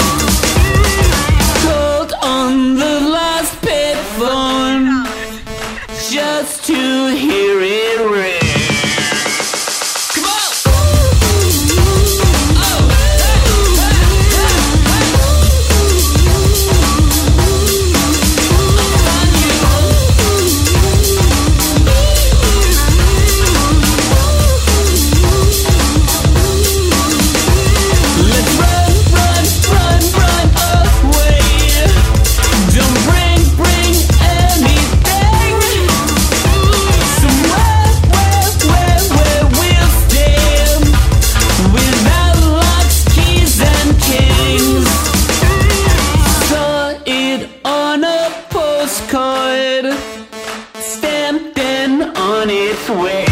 E: Hold on the last payphone just to hear it ring. Come on! Let's run, run, run, run away. Don't bring, bring anything. Somewhere, where, where, where we'll stay. Without locks, keys, and kings. Saw it on a postcard, stamped and on its way.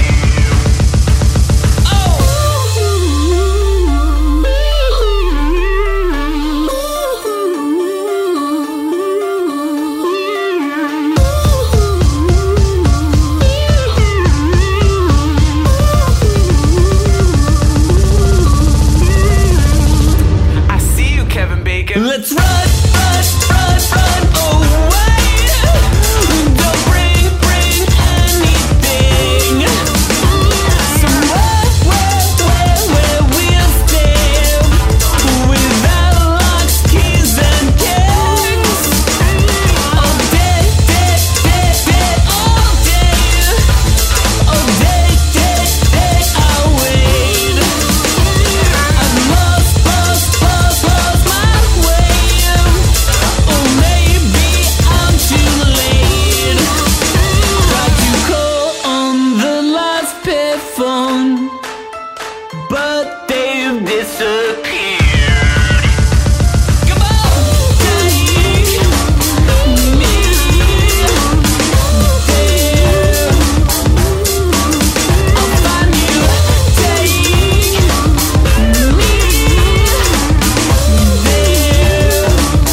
E: I see you, Kevin Bacon. Let's run, run, run, run away. Don't bring, bring anything. Somewhere, where, where, where we'll stay. Without locks, keys, and kings. All day, day, day, day, all day. All day, day, day, I'll wait. I've lost, lost, lost, lost my way. Or maybe I'm too late. Tried to call on the last payphone, but they've disappeared. Come on, take me there. I'll find you. Take me there.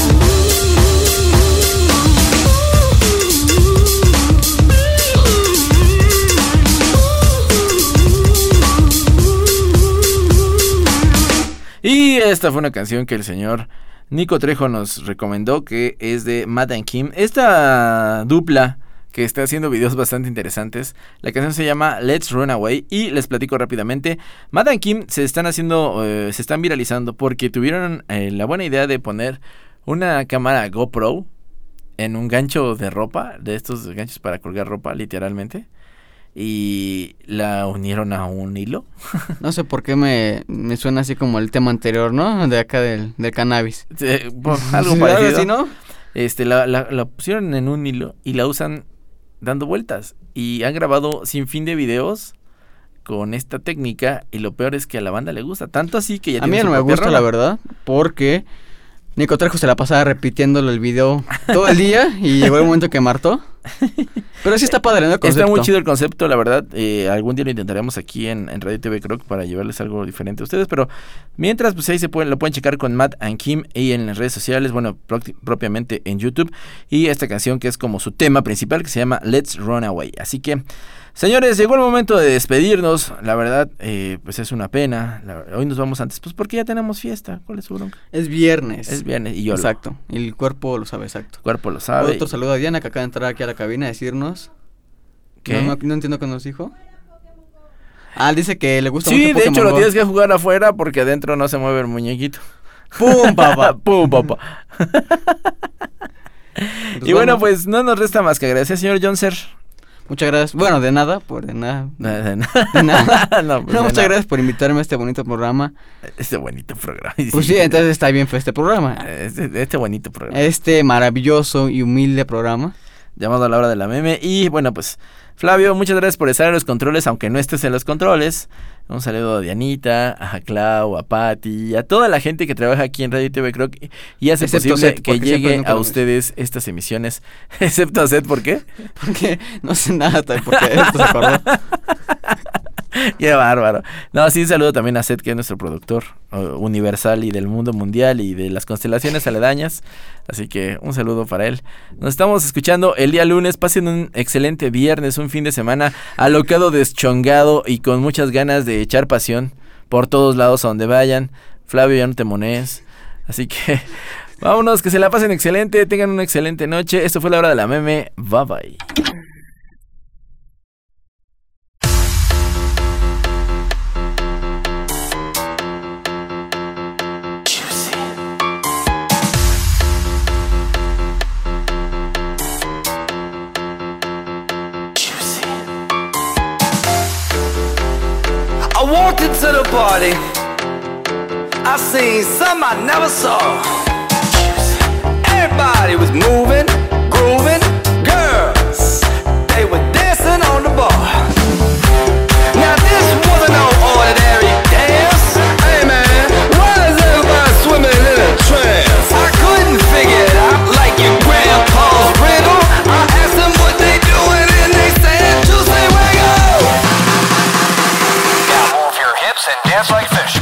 D: Y esta fue una canción que el señor Nico Trejo nos recomendó, que es de Matt and Kim. Esta dupla que está haciendo videos bastante interesantes. La canción se llama Let's Run Away y les platico rápidamente. Matt and Kim se están haciendo, eh, se están viralizando porque tuvieron eh, la buena idea de poner una cámara GoPro en un gancho de ropa, de estos ganchos para colgar ropa, literalmente. Y la unieron a un hilo.
F: No sé por qué me, me suena así como el tema anterior, ¿no? De acá del, del cannabis.
D: Eh, bueno, algo
F: Sí,
D: parecido.
F: así, ¿no?
D: Este, la, la, la pusieron en un hilo y la usan dando vueltas. Y han grabado sin fin de videos con esta técnica. Y lo peor es que a la banda le gusta. Tanto así que ya
F: A mí
D: tiene
F: no
D: su
F: me
D: propia
F: gusta,
D: rola.
F: la verdad, porque Nico Trejo se la pasaba repitiéndolo el video todo el día y llegó el momento que martó. Pero sí está padre, ¿no? El concepto.
D: Está muy chido el concepto, la verdad. Eh, algún día lo intentaremos aquí en, en Radio T V Croc para llevarles algo diferente a ustedes. Pero mientras, pues ahí se pueden, lo pueden checar con Matt and Kim y en las redes sociales, bueno, pro- propiamente en YouTube. Y esta canción que es como su tema principal, que se llama Let's Run Away. Así que, señores, llegó el momento de despedirnos. La verdad, eh, pues es una pena. La- hoy nos vamos antes, pues porque ya tenemos fiesta. ¿Cuál es su bronca?
F: Es viernes.
D: Es viernes y yo
F: Exacto. Y el cuerpo lo sabe exacto.
D: el cuerpo lo sabe.
F: Otro saludo a Diana que acaba de entrar aquí a la cabina a decirnos.
D: ¿Qué?
F: No, no, no entiendo qué nos dijo. Ah, dice que le gusta
D: Sí,
F: mucho
D: de
F: Pokémon
D: hecho lo
F: Go.
D: tienes que jugar afuera porque adentro no se mueve el muñequito.
F: ¡Pum, papá!
D: ¡Pum, papá! Y bueno, pues no nos resta más que agradecer, señor Jonser.
F: Muchas gracias. Bueno, de nada, por de nada.
D: De, de nada.
F: De nada.
D: No, pues
F: No,
D: de
F: muchas
D: nada.
F: gracias por invitarme a este bonito programa.
D: Este bonito programa.
F: Pues sí, entonces está bien fue este programa.
D: Este, este bonito programa.
F: Este maravilloso y humilde programa.
D: Llamado a la hora de la meme. Y bueno, pues, Flavio, muchas gracias por estar en los controles, aunque no estés en los controles. Un saludo a Dianita, a Clau, a Patti, a toda la gente que trabaja aquí en Radio T V Croc y hace
F: Excepto
D: posible
F: Seth,
D: que
F: porque siempre
D: llegue
F: nunca
D: a
F: lo
D: ustedes estas emisiones. Excepto a Seth, ¿por qué?
F: Porque no sé nada, porque esto se acordó.
D: Qué bárbaro. No, sí, un saludo también a Seth, que es nuestro productor uh, universal y del mundo mundial y de las constelaciones aledañas. Así que un saludo para él. Nos estamos escuchando el día lunes. Pasen un excelente viernes, un fin de semana alocado, deschongado y con muchas ganas de echar pasión por todos lados a donde vayan. Flavio, ya no te monees. Así que vámonos, que se la pasen excelente, tengan una excelente noche. Esto fue La Hora de la Meme. Bye bye.
G: I walked into the party. I seen some I never saw. Everybody was moving, grooving. Girls, they were dancing on the bar. Now this wasn't no ordinary dance. Hey man, why is everybody swimming in a trance? I couldn't figure it out like your grandpa's riddle. I asked them what they doing and they said, Juicy Wiggle.
H: Now move your hips and dance like fish.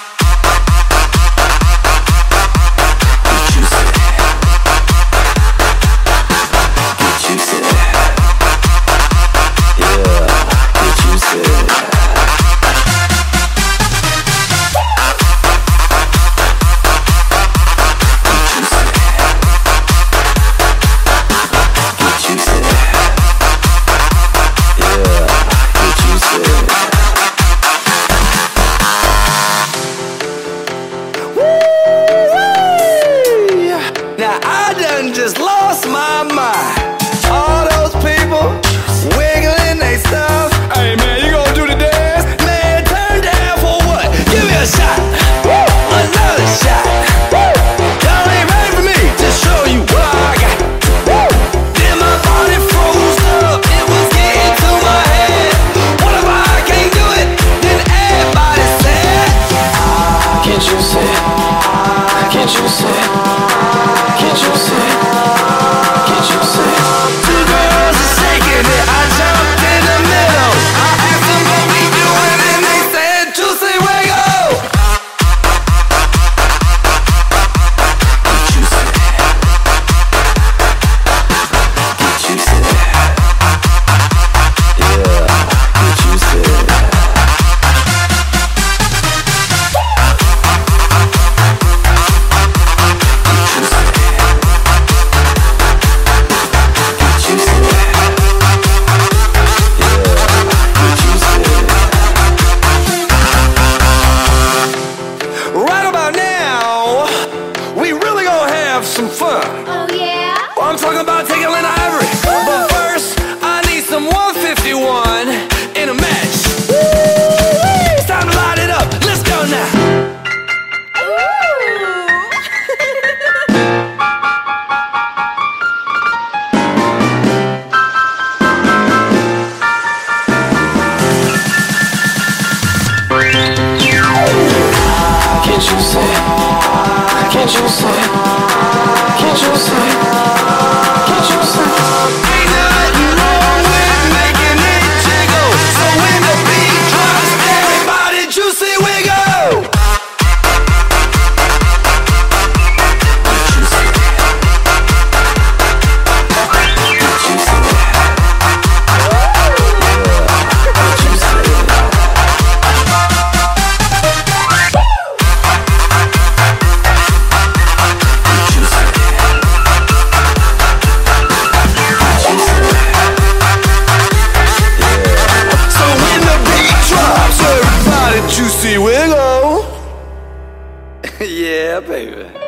G: Now I done just lost my mind. All those people wiggling they stuff. Hey man, you gonna do the dance? Man, turn down for what? Give me a shot. Woo! Another shot. Woo! Y'all ain't ready for me to show you what I got. Woo! Then my body froze up. It was getting to my head. What if I can't do it? Then everybody said, can't you see? Can't you see? Can't you see? Can't you see? Two girls are shaking it. I jumped in the middle. I asked them what we doing and they said, Juicy Wiggle. Can't you see? Can't you see? Yeah, can't you see? Right about now, we really gonna have some fun.
C: Oh yeah?
G: Well, I'm talking about taking Lynn Ivory. But first, I need some one fifty-one in a match. It's time to light it up. Let's go now. Can't you see? Can't you see? Can't you see? Can't you see? Ain't nothing wrong with making it jiggle. So when the beat drops, everybody Juicy Wiggle. Can't you see? Can't you see? Can't you see? Juicy Wiggle. Yeah, baby.